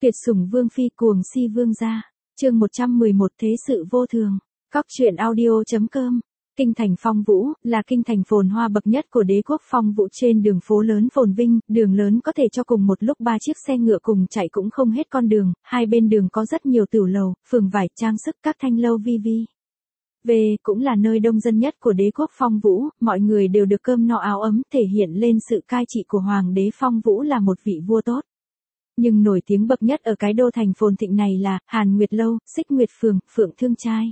Tuyệt sủng vương phi cuồng si vương gia. Chương 111 Thế sự vô thường. Góc truyện audio.com. Kinh thành Phong Vũ là kinh thành phồn hoa bậc nhất của đế quốc Phong Vũ, trên đường phố lớn phồn vinh, đường lớn có thể cho cùng một lúc 3 chiếc xe ngựa cùng chạy cũng không hết con đường, hai bên đường có rất nhiều tửu lầu, phường vải, trang sức, các thanh lâu vi vi. Về cũng là nơi đông dân nhất của đế quốc Phong Vũ, mọi người đều được cơm no áo ấm, thể hiện lên sự cai trị của hoàng đế Phong Vũ là một vị vua tốt. Nhưng nổi tiếng bậc nhất ở cái đô thành phồn thịnh này là Hàn Nguyệt Lâu, Xích Nguyệt Phường, Phượng Thương Trai.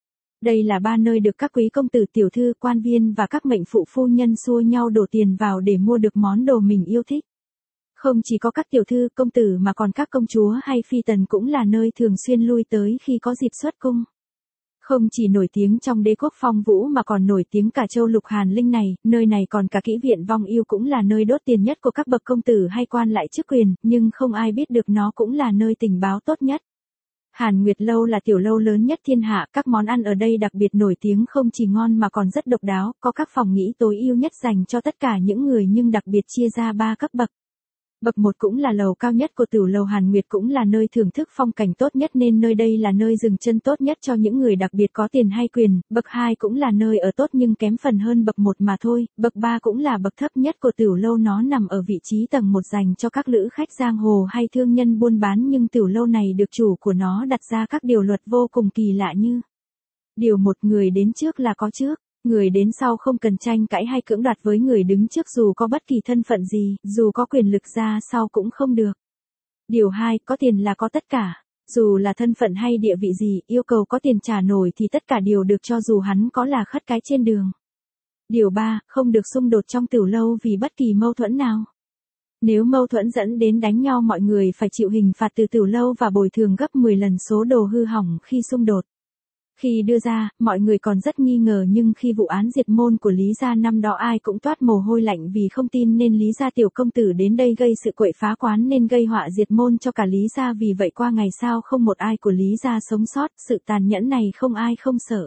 Đây là 3 nơi được các quý công tử tiểu thư, quan viên và các mệnh phụ phu nhân xua nhau đổ tiền vào để mua được món đồ mình yêu thích. Không chỉ có các tiểu thư, công tử mà còn các công chúa hay phi tần cũng là nơi thường xuyên lui tới khi có dịp xuất cung. Không chỉ nổi tiếng trong đế quốc Phong Vũ mà còn nổi tiếng cả châu lục Hàn Linh này, nơi này còn cả kỹ viện Vong Yêu cũng là nơi đốt tiền nhất của các bậc công tử hay quan lại chức quyền, nhưng không ai biết được nó cũng là nơi tình báo tốt nhất. Hàn Nguyệt Lâu là tiểu lâu lớn nhất thiên hạ, các món ăn ở đây đặc biệt nổi tiếng, không chỉ ngon mà còn rất độc đáo, có các phòng nghỉ tối ưu nhất dành cho tất cả những người nhưng đặc biệt chia ra 3 cấp bậc. Bậc 1 cũng là lầu cao nhất của tửu lầu Hàn Nguyệt, cũng là nơi thưởng thức phong cảnh tốt nhất nên nơi đây là nơi dừng chân tốt nhất cho những người đặc biệt có tiền hay quyền. Bậc 2 cũng là nơi ở tốt nhưng kém phần hơn bậc 1 mà thôi. Bậc 3 cũng là bậc thấp nhất của tửu lâu, nó nằm ở vị trí tầng 1 dành cho các lữ khách giang hồ hay thương nhân buôn bán, nhưng tửu lâu này được chủ của nó đặt ra các điều luật vô cùng kỳ lạ như: Điều 1, người đến trước là có trước. Người đến sau không cần tranh cãi hay cưỡng đoạt với người đứng trước dù có bất kỳ thân phận gì, dù có quyền lực ra sau cũng không được. Điều 2, có tiền là có tất cả. Dù là thân phận hay địa vị gì, yêu cầu có tiền trả nổi thì tất cả đều được cho dù hắn có là khất cái trên đường. Điều 3, không được xung đột trong tửu lâu vì bất kỳ mâu thuẫn nào. Nếu mâu thuẫn dẫn đến đánh nhau, mọi người phải chịu hình phạt từ tửu lâu và bồi thường gấp 10 lần số đồ hư hỏng khi xung đột. Khi đưa ra, mọi người còn rất nghi ngờ, nhưng khi vụ án diệt môn của Lý gia năm đó ai cũng toát mồ hôi lạnh vì không tin nên Lý gia tiểu công tử đến đây gây sự quậy phá quán nên gây họa diệt môn cho cả Lý gia, vì vậy qua ngày sau không một ai của Lý gia sống sót, sự tàn nhẫn này không ai không sợ.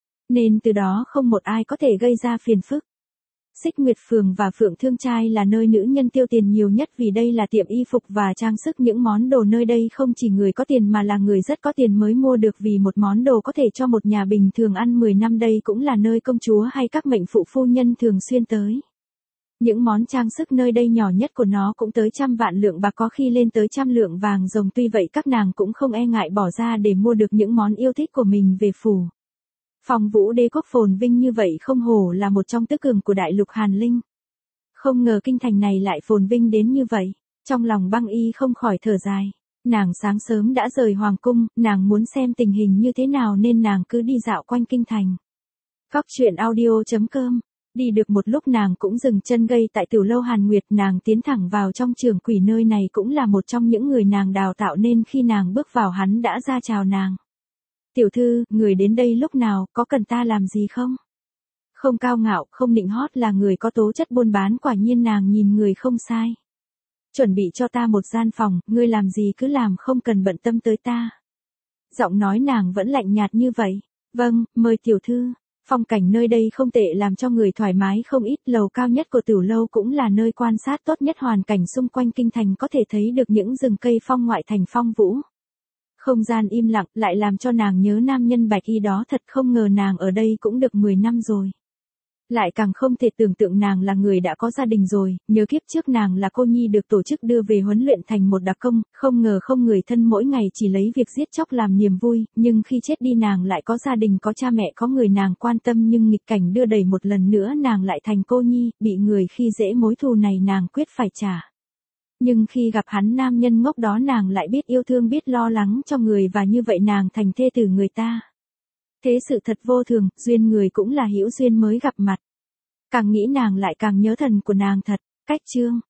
Nên từ đó không một ai có thể gây ra phiền phức. Xích Nguyệt Phường và Phượng Thương Trai là nơi nữ nhân tiêu tiền nhiều nhất vì đây là tiệm y phục và trang sức, những món đồ nơi đây không chỉ người có tiền mà là người rất có tiền mới mua được, vì một món đồ có thể cho một nhà bình thường ăn 10 năm. Đây cũng là nơi công chúa hay các mệnh phụ phu nhân thường xuyên tới. Những món trang sức nơi đây nhỏ nhất của nó cũng tới 100 vạn lượng bạc, có khi lên tới 100 lượng vàng ròng, tuy vậy các nàng cũng không e ngại bỏ ra để mua được những món yêu thích của mình về phủ. Phong Vũ đế quốc phồn vinh như vậy không hổ là một trong tứ cường của đại lục Hàn Linh. Không ngờ kinh thành này lại phồn vinh đến như vậy. Trong lòng Băng Y không khỏi thở dài. Nàng sáng sớm đã rời hoàng cung, nàng muốn xem tình hình như thế nào nên nàng cứ đi dạo quanh kinh thành. Góc truyện audio.com. Đi được một lúc nàng cũng dừng chân gây tại tửu lâu Hàn Nguyệt, nàng tiến thẳng vào trong trường quỷ, nơi này cũng là một trong những người nàng đào tạo nên khi nàng bước vào hắn đã ra chào nàng. Tiểu thư, người đến đây lúc nào, có cần ta làm gì không? Không cao ngạo, không nịnh hót, là người có tố chất buôn bán, quả nhiên nàng nhìn người không sai. Chuẩn bị cho ta một gian phòng, ngươi làm gì cứ làm, không cần bận tâm tới ta. Giọng nói nàng vẫn lạnh nhạt như vậy. Vâng, mời tiểu thư. Phong cảnh nơi đây không tệ, làm cho người thoải mái không ít. Lầu cao nhất của tửu lâu cũng là nơi quan sát tốt nhất, hoàn cảnh xung quanh kinh thành có thể thấy được những rừng cây phong ngoại thành Phong Vũ. Không gian im lặng lại làm cho nàng nhớ nam nhân bạch y đó, thật không ngờ nàng ở đây cũng được 10 năm rồi. Lại càng không thể tưởng tượng nàng là người đã có gia đình rồi, nhớ kiếp trước nàng là cô nhi được tổ chức đưa về huấn luyện thành một đặc công, không ngờ không người thân, mỗi ngày chỉ lấy việc giết chóc làm niềm vui, nhưng khi chết đi nàng lại có gia đình, có cha mẹ, có người nàng quan tâm, nhưng nghịch cảnh đưa đẩy một lần nữa nàng lại thành cô nhi, bị người khi dễ, mối thù này nàng quyết phải trả. Nhưng khi gặp hắn nam nhân ngốc đó nàng lại biết yêu thương, biết lo lắng cho người, và như vậy nàng thành thê tử người ta. Thế sự thật vô thường, duyên người cũng là hữu duyên mới gặp mặt. Càng nghĩ nàng lại càng nhớ thần của nàng thật. Cách chương